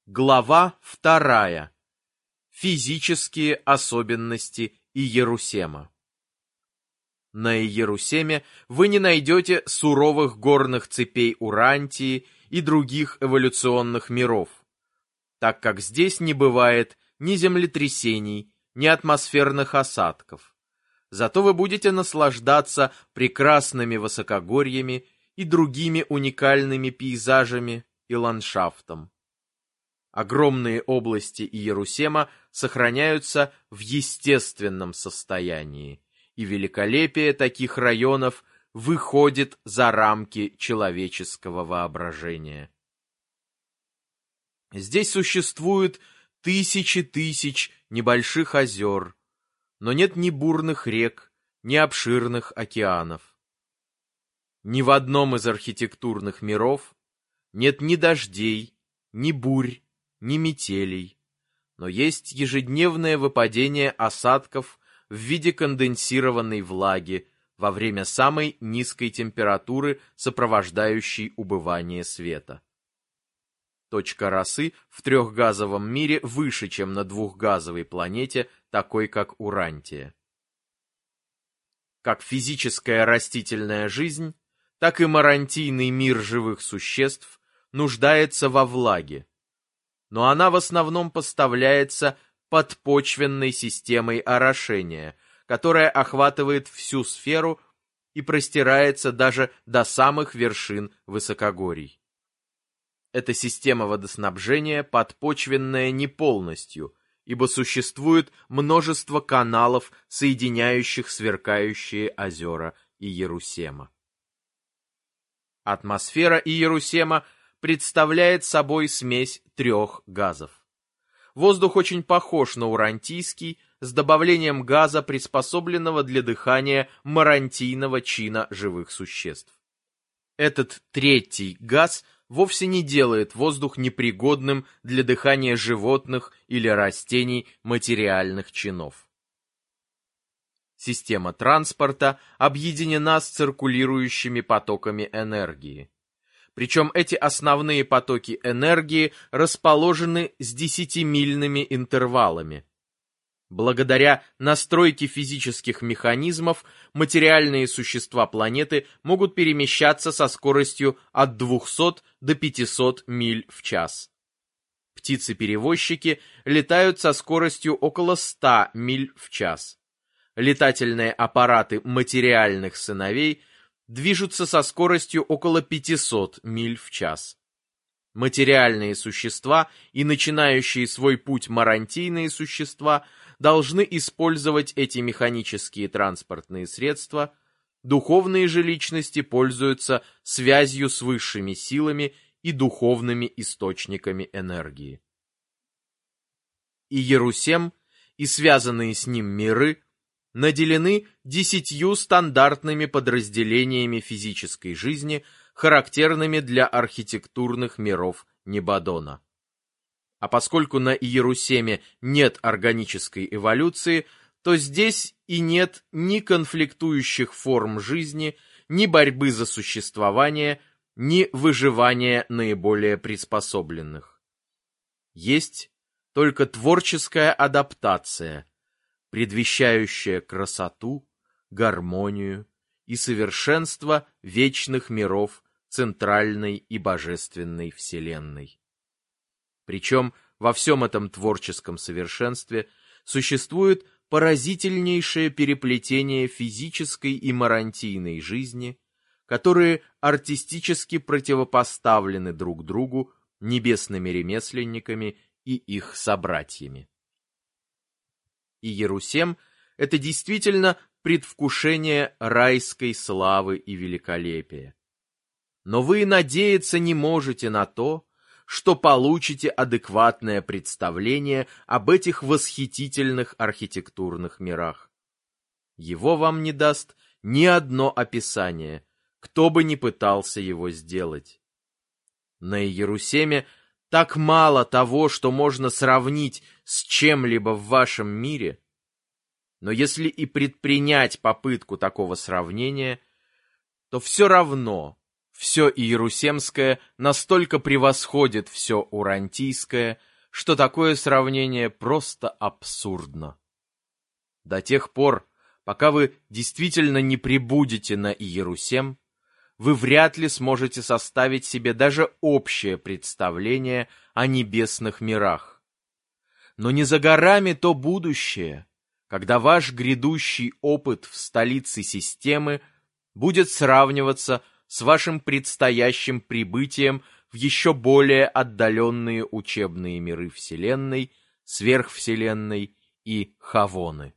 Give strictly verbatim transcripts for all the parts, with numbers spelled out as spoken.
Глава вторая. Физические особенности Иерусема. На Иерусеме вы не найдете суровых горных цепей Урантии и других эволюционных миров, так как здесь не бывает ни землетрясений, ни атмосферных осадков. Зато вы будете наслаждаться прекрасными высокогорьями и другими уникальными пейзажами и ландшафтом. Огромные области Иерусема сохраняются в естественном состоянии, и великолепие таких районов выходит за рамки человеческого воображения. Здесь существуют тысячи тысяч небольших озер, но нет ни бурных рек, ни обширных океанов. Ни в одном из архитектурных миров нет ни дождей, ни бурь, ни метелей, но есть ежедневное выпадение осадков в виде конденсированной влаги во время самой низкой температуры, сопровождающей убывание света. Точка росы в трехгазовом мире выше, чем на двухгазовой планете, такой как Урантия. Как физическая растительная жизнь, так и марантийный мир живых существ нуждается во влаге, но она в основном поставляется подпочвенной системой орошения, которая охватывает всю сферу и простирается даже до самых вершин высокогорий. Эта система водоснабжения подпочвенная не полностью, ибо существует множество каналов, соединяющих сверкающие озера Иерусема. Атмосфера Иерусема представляет собой смесь трех газов. Воздух очень похож на урантийский, с добавлением газа, приспособленного для дыхания марантийного чина живых существ. Этот третий газ вовсе не делает воздух непригодным для дыхания животных или растений материальных чинов. Система транспорта объединена с циркулирующими потоками энергии. Причем эти основные потоки энергии расположены с десятимильными интервалами. Благодаря настройке физических механизмов материальные существа планеты могут перемещаться со скоростью от двухсот до пятисот миль в час. Птицы-перевозчики летают со скоростью около ста миль в час. Летательные аппараты материальных сыновей движутся со скоростью около пятисот миль в час. Материальные существа и начинающие свой путь марантийные существа должны использовать эти механические транспортные средства, духовные же личности пользуются связью с высшими силами и духовными источниками энергии. Иерусем и связанные с ним миры наделены десятью стандартными подразделениями физической жизни, характерными для архитектурных миров Небадона. А поскольку на Иерусеме нет органической эволюции, то здесь и нет ни конфликтующих форм жизни, ни борьбы за существование, ни выживания наиболее приспособленных. Есть только творческая адаптация, предвещающая красоту, гармонию и совершенство вечных миров центральной и божественной вселенной. Причем во всем этом творческом совершенстве существует поразительнейшее переплетение физической и марантийной жизни, которые артистически противопоставлены друг другу небесными ремесленниками и их собратьями. Иерусем — это действительно предвкушение райской славы и великолепия. Но вы надеяться не можете на то, что получите адекватное представление об этих восхитительных архитектурных мирах. Его вам не даст ни одно описание, кто бы ни пытался его сделать. На Иерусеме так мало того, что можно сравнить с чем-либо в вашем мире, но если и предпринять попытку такого сравнения, то все равно все Иерусемское настолько превосходит все Урантийское, что такое сравнение просто абсурдно. До тех пор, пока вы действительно не прибудете на Иерусем, вы вряд ли сможете составить себе даже общее представление о небесных мирах. Но не за горами то будущее, когда ваш грядущий опыт в столице системы будет сравниваться с вашим предстоящим прибытием в еще более отдаленные учебные миры Вселенной, сверхвселенной и Хавоны.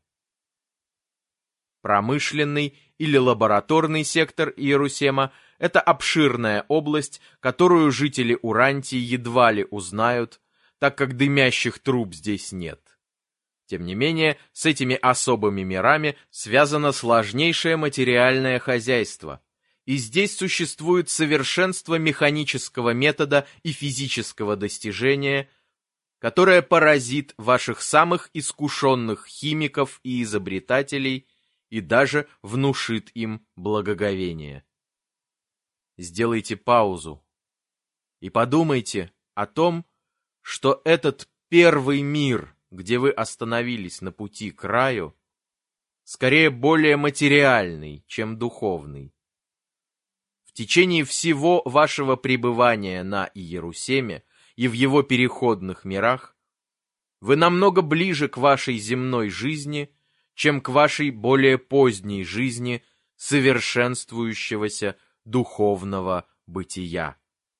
Промышленный или лабораторный сектор Иерусема – это обширная область, которую жители Урантии едва ли узнают, так как дымящих труб здесь нет. Тем не менее, с этими особыми мирами связано сложнейшее материальное хозяйство, и здесь существует совершенство механического метода и физического достижения, которое поразит ваших самых искушенных химиков и изобретателей и даже внушит им благоговение. Сделайте паузу и подумайте о том, что этот первый мир, где вы остановились на пути к раю, скорее более материальный, чем духовный. В течение всего вашего пребывания на Иерусеме и в его переходных мирах вы намного ближе к вашей земной жизни, чем к вашей более поздней жизни совершенствующегося духовного бытия.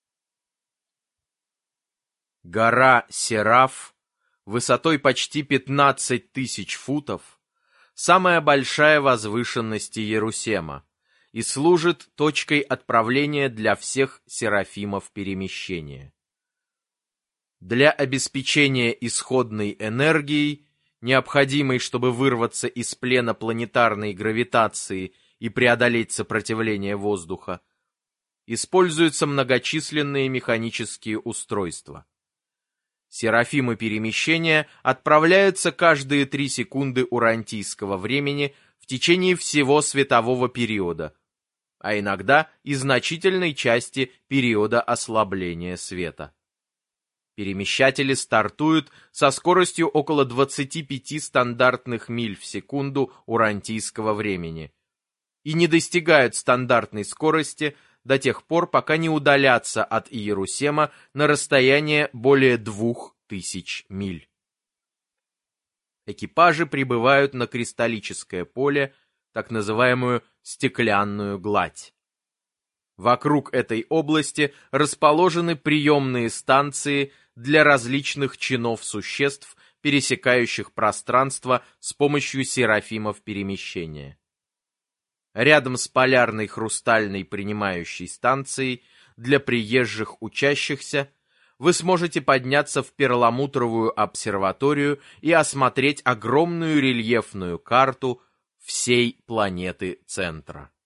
Гора Сераф, высотой почти пятнадцать тысяч футов, самая большая возвышенность Иерусема и служит точкой отправления для всех серафимов перемещения. Для обеспечения исходной энергией, необходимой, чтобы вырваться из плена планетарной гравитации и преодолеть сопротивление воздуха, используются многочисленные механические устройства. Серафимы перемещения отправляются каждые три секунды урантийского времени в течение всего светового периода, а иногда и значительной части периода ослабления света. Перемещатели стартуют со скоростью около двадцати пяти стандартных миль в секунду урантийского времени и не достигают стандартной скорости до тех пор, пока не удалятся от Иерусема на расстояние более двух тысяч миль. Экипажи прибывают на кристаллическое поле, так называемую стеклянную гладь. Вокруг этой области расположены приемные станции для различных чинов существ, пересекающих пространство с помощью серафимов перемещения. Рядом с полярной хрустальной принимающей станцией для приезжих учащихся вы сможете подняться в перламутровую обсерваторию и осмотреть огромную рельефную карту всей планеты Центра.